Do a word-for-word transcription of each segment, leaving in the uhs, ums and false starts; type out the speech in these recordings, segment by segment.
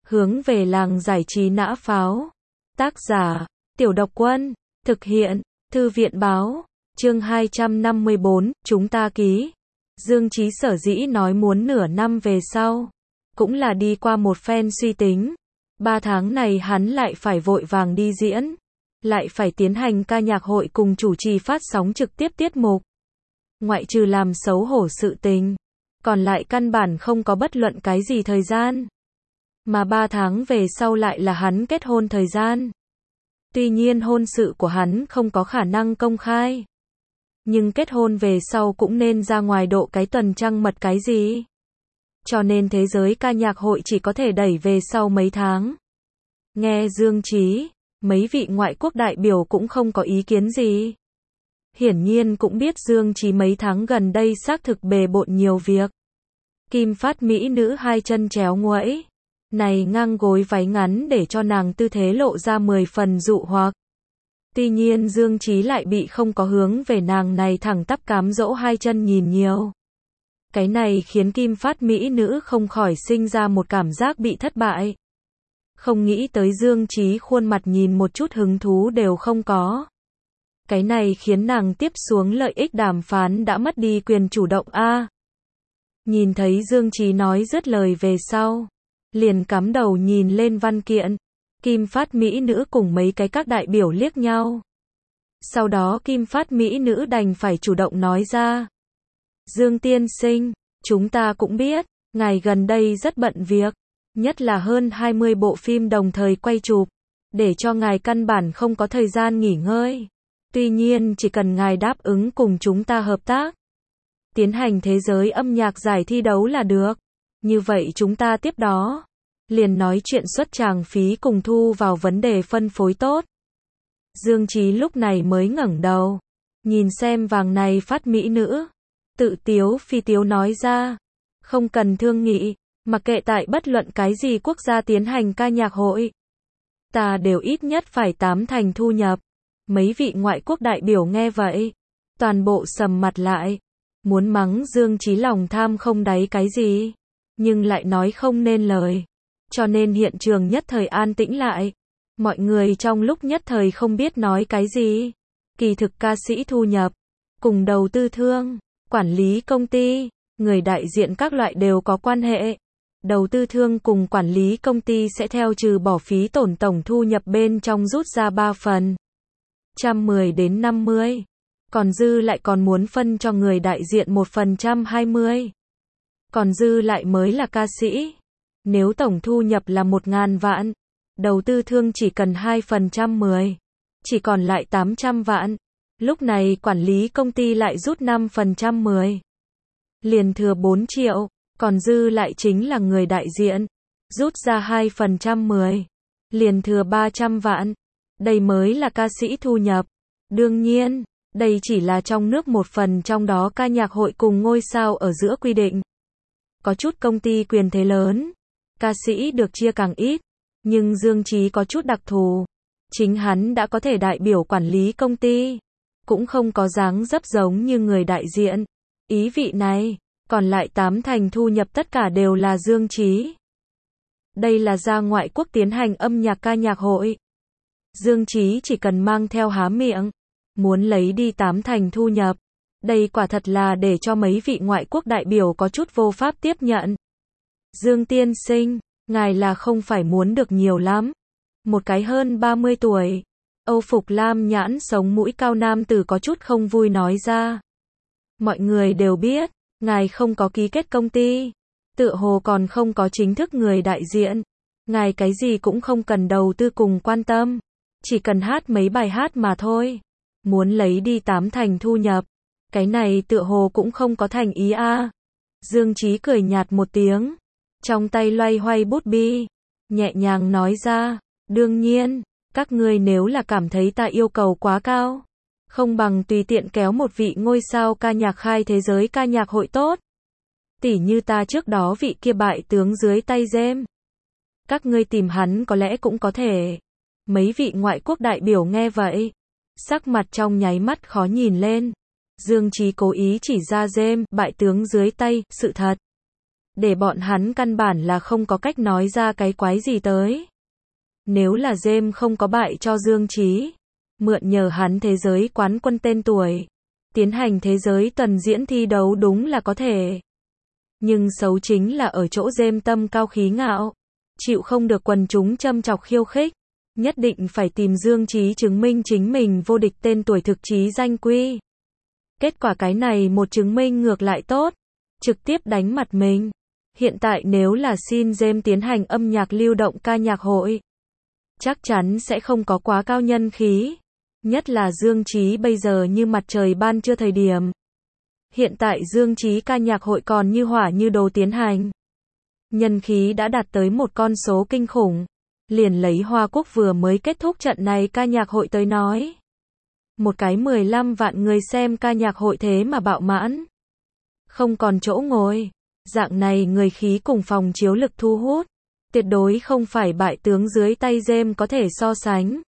Hướng về làng giải trí nã pháo. Tác giả, Tiểu Độc Quân. Thực hiện, Thư viện báo. Chương hai trăm năm mươi bốn, chúng ta ký. Dương Chí sở dĩ nói muốn nửa năm về sau. Cũng là đi qua một phen suy tính. Ba tháng này hắn lại phải vội vàng đi diễn. Lại phải tiến hành ca nhạc hội cùng chủ trì phát sóng trực tiếp tiết mục. Ngoại trừ làm xấu hổ sự tình. Còn lại căn bản không có bất luận cái gì thời gian. Mà ba tháng về sau lại là hắn kết hôn thời gian. Tuy nhiên hôn sự của hắn không có khả năng công khai. Nhưng kết hôn về sau cũng nên ra ngoài độ cái tuần trăng mật cái gì. Cho nên thế giới ca nhạc hội chỉ có thể đẩy về sau mấy tháng. Nghe Dương Chí, mấy vị ngoại quốc đại biểu cũng không có ý kiến gì. Hiển nhiên cũng biết Dương Chí mấy tháng gần đây xác thực bề bộn nhiều việc. Kim phát mỹ nữ hai chân chéo nguẫy. Này ngang gối váy ngắn để cho nàng tư thế lộ ra mười phần dụ hoặc. Tuy nhiên Dương Chí lại bị không có hướng về nàng này thẳng tắp cám dỗ hai chân nhìn nhiều. Cái này khiến kim phát mỹ nữ không khỏi sinh ra một cảm giác bị thất bại. Không nghĩ tới Dương Chí khuôn mặt nhìn một chút hứng thú đều không có. Cái này khiến nàng tiếp xuống lợi ích đàm phán đã mất đi quyền chủ động a. Nhìn thấy Dương Chí nói dứt lời về sau. Liền cắm đầu nhìn lên văn kiện. Kim phát mỹ nữ cùng mấy cái các đại biểu liếc nhau. Sau đó kim phát mỹ nữ đành phải chủ động nói ra. Dương tiên sinh, chúng ta cũng biết, ngài gần đây rất bận việc. Nhất là hơn hai mươi bộ phim đồng thời quay chụp. Để cho ngài căn bản không có thời gian nghỉ ngơi. Tuy nhiên chỉ cần ngài đáp ứng cùng chúng ta hợp tác. Tiến hành thế giới âm nhạc giải thi đấu là được. Như vậy chúng ta tiếp đó. Liền nói chuyện xuất tràng phí cùng thu vào vấn đề phân phối tốt. Dương Chí lúc này mới ngẩng đầu. Nhìn xem vàng này phát mỹ nữ. Tự tiếu phi tiếu nói ra. Không cần thương nghị. Mặc kệ tại bất luận cái gì quốc gia tiến hành ca nhạc hội. Ta đều ít nhất phải tám thành thu nhập. Mấy vị ngoại quốc đại biểu nghe vậy. Toàn bộ sầm mặt lại. Muốn mắng Dương Chí lòng tham không đáy cái gì. Nhưng lại nói không nên lời. Cho nên hiện trường nhất thời an tĩnh lại. Mọi người trong lúc nhất thời không biết nói cái gì. Kỳ thực ca sĩ thu nhập. Cùng đầu tư thương. Quản lý công ty. Người đại diện các loại đều có quan hệ. Đầu tư thương cùng quản lý công ty sẽ theo trừ bỏ phí tổn tổng thu nhập bên trong rút ra ba phần. Trăm mười đến năm mươi. Còn dư lại còn muốn phân cho người đại diện một phần trăm hai mươi. Còn dư lại mới là ca sĩ. Nếu tổng thu nhập là một ngàn vạn. Đầu tư thương chỉ cần hai phần trăm mười. Chỉ còn lại tám trăm vạn. Lúc này quản lý công ty lại rút năm phần trăm mười. Liền thừa bốn triệu. Còn dư lại chính là người đại diện. Rút ra hai phần trăm mười. Liền thừa ba trăm vạn. Đây mới là ca sĩ thu nhập. Đương nhiên, đây chỉ là trong nước một phần trong đó ca nhạc hội cùng ngôi sao ở giữa quy định. Có chút công ty quyền thế lớn. Ca sĩ được chia càng ít. Nhưng Dương Chí có chút đặc thù. Chính hắn đã có thể đại biểu quản lý công ty. Cũng không có dáng dấp giống như người đại diện. Ý vị này. Còn lại tám thành thu nhập tất cả đều là Dương Chí. Đây là ra ngoại quốc tiến hành âm nhạc ca nhạc hội. Dương Chí chỉ cần mang theo há miệng. Muốn lấy đi tám thành thu nhập. Đây quả thật là để cho mấy vị ngoại quốc đại biểu có chút vô pháp tiếp nhận. Dương tiên sinh, ngài là không phải muốn được nhiều lắm. Một cái hơn ba mươi tuổi. Âu phục lam nhãn sống mũi cao nam tử có chút không vui nói ra. Mọi người đều biết. Ngài không có ký kết công ty. Tựa hồ còn không có chính thức người đại diện. Ngài cái gì cũng không cần đầu tư cùng quan tâm. Chỉ cần hát mấy bài hát mà thôi. Muốn lấy đi tám thành thu nhập. Cái này tựa hồ cũng không có thành ý a. À. Dương Chí cười nhạt một tiếng. Trong tay loay hoay bút bi. Nhẹ nhàng nói ra. Đương nhiên, các ngươi nếu là cảm thấy ta yêu cầu quá cao. Không bằng tùy tiện kéo một vị ngôi sao ca nhạc khai thế giới ca nhạc hội tốt. Tỉ như ta trước đó vị kia bại tướng dưới tay James. Các ngươi tìm hắn có lẽ cũng có thể. Mấy vị ngoại quốc đại biểu nghe vậy. Sắc mặt trong nháy mắt khó nhìn lên. Dương Chí cố ý chỉ ra James bại tướng dưới tay, sự thật. để bọn hắn căn bản là không có cách nói ra cái quái gì tới. Nếu là James không có bại cho Dương Chí, mượn nhờ hắn thế giới quán quân tên tuổi, tiến hành thế giới tuần diễn thi đấu đúng là có thể. Nhưng xấu chính là ở chỗ James tâm cao khí ngạo, chịu không được quần chúng châm chọc khiêu khích, nhất định phải tìm Dương Chí chứng minh chính mình vô địch tên tuổi thực chí danh quy. Kết quả cái này một chứng minh ngược lại tốt, trực tiếp đánh mặt mình. Hiện tại nếu là xin James tiến hành âm nhạc lưu động ca nhạc hội, chắc chắn sẽ không có quá cao nhân khí. Nhất là Dương Chí bây giờ như mặt trời ban trưa thời điểm. Hiện tại Dương Chí ca nhạc hội còn như hỏa như đồ tiến hành. Nhân khí đã đạt tới một con số kinh khủng. Liền lấy Hoa Quốc vừa mới kết thúc trận này ca nhạc hội tới nói. Một cái mười lăm vạn người xem ca nhạc hội thế mà bạo mãn. Không còn chỗ ngồi. Dạng này người khí cùng phòng chiếu lực thu hút. Tuyệt đối không phải bại tướng dưới tay James có thể so sánh.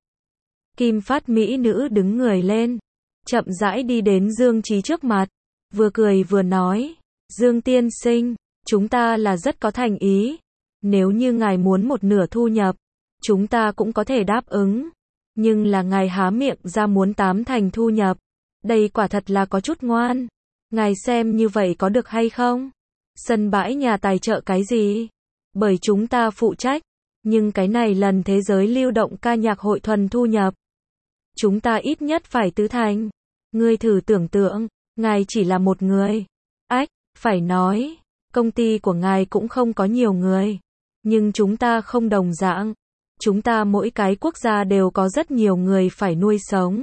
Kim Phát mỹ nữ đứng người lên. Chậm rãi đi đến Dương Chí trước mặt. Vừa cười vừa nói. Dương tiên sinh, chúng ta là rất có thành ý. Nếu như ngài muốn một nửa thu nhập, chúng ta cũng có thể đáp ứng. Nhưng là ngài há miệng ra muốn tám thành thu nhập. Đây quả thật là có chút ngoan. Ngài xem như vậy có được hay không? Sân bãi nhà tài trợ cái gì? Bởi chúng ta phụ trách. Nhưng cái này lần thế giới lưu động ca nhạc hội thuần thu nhập. Chúng ta ít nhất phải tứ thành. Ngươi thử tưởng tượng, ngài chỉ là một người. Ách, phải nói, công ty của ngài cũng không có nhiều người. Nhưng chúng ta không đồng dạng. Chúng ta mỗi cái quốc gia đều có rất nhiều người phải nuôi sống.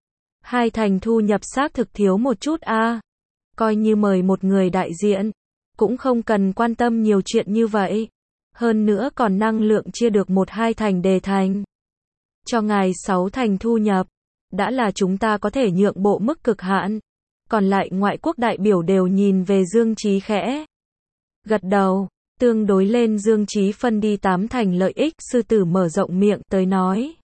Hai thành thu nhập xác thực thiếu một chút a. À. Coi như mời một người đại diện, cũng không cần quan tâm nhiều chuyện như vậy. Hơn nữa còn năng lượng chia được một hai thành đề thành. Cho ngài sáu thành thu nhập, đã là chúng ta có thể nhượng bộ mức cực hạn. Còn lại ngoại quốc đại biểu đều nhìn về Dương Chí khẽ. Gật đầu, tương đối lên Dương Chí phân đi tám thành lợi ích, sư tử mở rộng miệng tới nói.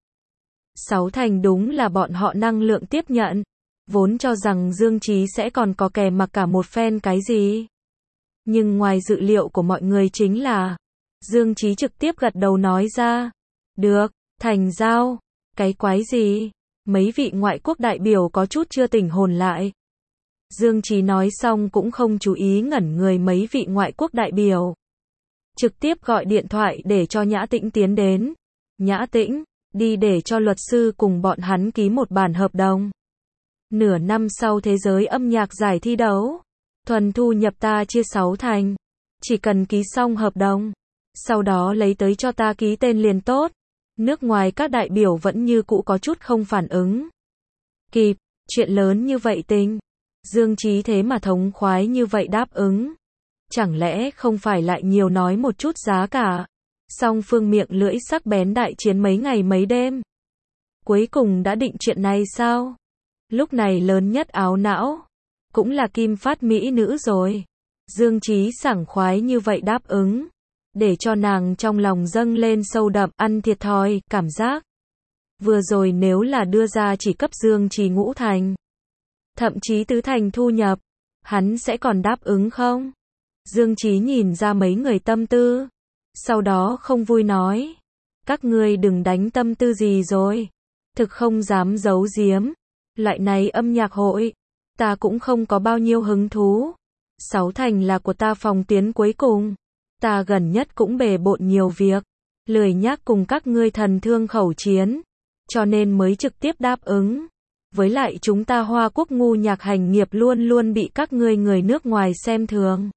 Sáu thành đúng là bọn họ năng lượng tiếp nhận. Vốn cho rằng Dương Chí sẽ còn có kè mặc cả một phen cái gì. Nhưng ngoài dự liệu của mọi người chính là, Dương Chí trực tiếp gật đầu nói ra. Được, thành giao. Cái quái gì? Mấy vị ngoại quốc đại biểu có chút chưa tỉnh hồn lại. Dương Chí nói xong cũng không chú ý ngẩn người mấy vị ngoại quốc đại biểu. Trực tiếp gọi điện thoại để cho Nhã Tĩnh tiến đến. Nhã Tĩnh, đi để cho luật sư cùng bọn hắn ký một bản hợp đồng. Nửa năm sau thế giới âm nhạc giải thi đấu, thuần thu nhập ta chia sáu thành. Chỉ cần ký xong hợp đồng, sau đó lấy tới cho ta ký tên liền tốt. Nước ngoài các đại biểu vẫn như cũ có chút không phản ứng. Kịp, chuyện lớn như vậy tình. Dương Chí thế mà thống khoái như vậy đáp ứng. Chẳng lẽ không phải lại nhiều nói một chút giá cả. Song phương miệng lưỡi sắc bén đại chiến mấy ngày mấy đêm. Cuối cùng đã định chuyện này sao? Lúc này lớn nhất áo não, cũng là Kim Phát mỹ nữ rồi. Dương Chí sảng khoái như vậy đáp ứng. Để cho nàng trong lòng dâng lên sâu đậm, ăn thiệt thòi, cảm giác. Vừa rồi nếu là đưa ra chỉ cấp Dương Chí ngũ thành, thậm chí tứ thành thu nhập, hắn sẽ còn đáp ứng không? Dương Chí nhìn ra mấy người tâm tư, sau đó không vui nói. Các ngươi đừng đánh tâm tư gì rồi. Thực không dám giấu giếm. Loại này âm nhạc hội, ta cũng không có bao nhiêu hứng thú. Sáu thành là của ta phòng tuyến cuối cùng. Ta gần nhất cũng bề bộn nhiều việc, lười nhác cùng các ngươi thần thương khẩu chiến, cho nên mới trực tiếp đáp ứng. Với lại chúng ta Hoa Quốc ngu nhạc hành nghiệp luôn luôn bị các ngươi người nước ngoài xem thường.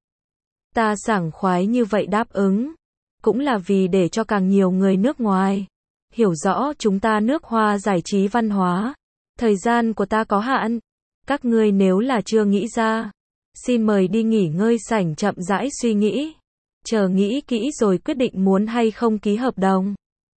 Ta sảng khoái như vậy đáp ứng, cũng là vì để cho càng nhiều người nước ngoài hiểu rõ chúng ta nước Hoa giải trí văn hóa. Thời gian của ta có hạn, các ngươi nếu là chưa nghĩ ra, xin mời đi nghỉ ngơi sảnh chậm rãi suy nghĩ. Chờ nghĩ kỹ rồi quyết định muốn hay không ký hợp đồng.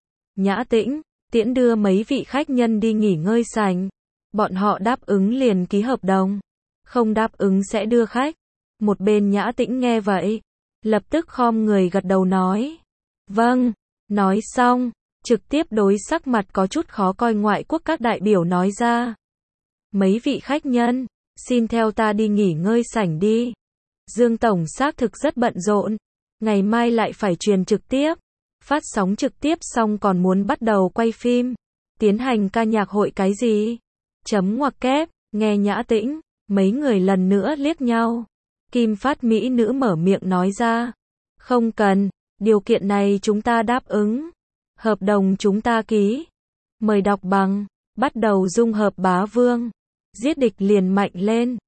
Nhã Tĩnh, tiễn đưa mấy vị khách nhân đi nghỉ ngơi sảnh. Bọn họ đáp ứng liền ký hợp đồng. Không đáp ứng sẽ đưa khách. Một bên Nhã Tĩnh nghe vậy, lập tức khom người gật đầu nói. Vâng, nói xong, trực tiếp đối sắc mặt có chút khó coi ngoại quốc các đại biểu nói ra. Mấy vị khách nhân, xin theo ta đi nghỉ ngơi sảnh đi. Dương Tổng xác thực rất bận rộn. Ngày mai lại phải truyền trực tiếp. Phát sóng trực tiếp xong còn muốn bắt đầu quay phim. Tiến hành ca nhạc hội cái gì? Chấm ngoặc kép, nghe Nhã Tĩnh. Mấy người lần nữa liếc nhau. Kim Phát mỹ nữ mở miệng nói ra. Không cần, điều kiện này chúng ta đáp ứng. Hợp đồng chúng ta ký. Mời đọc bằng. Bắt đầu dung hợp bá vương. Giết địch liền mạnh lên.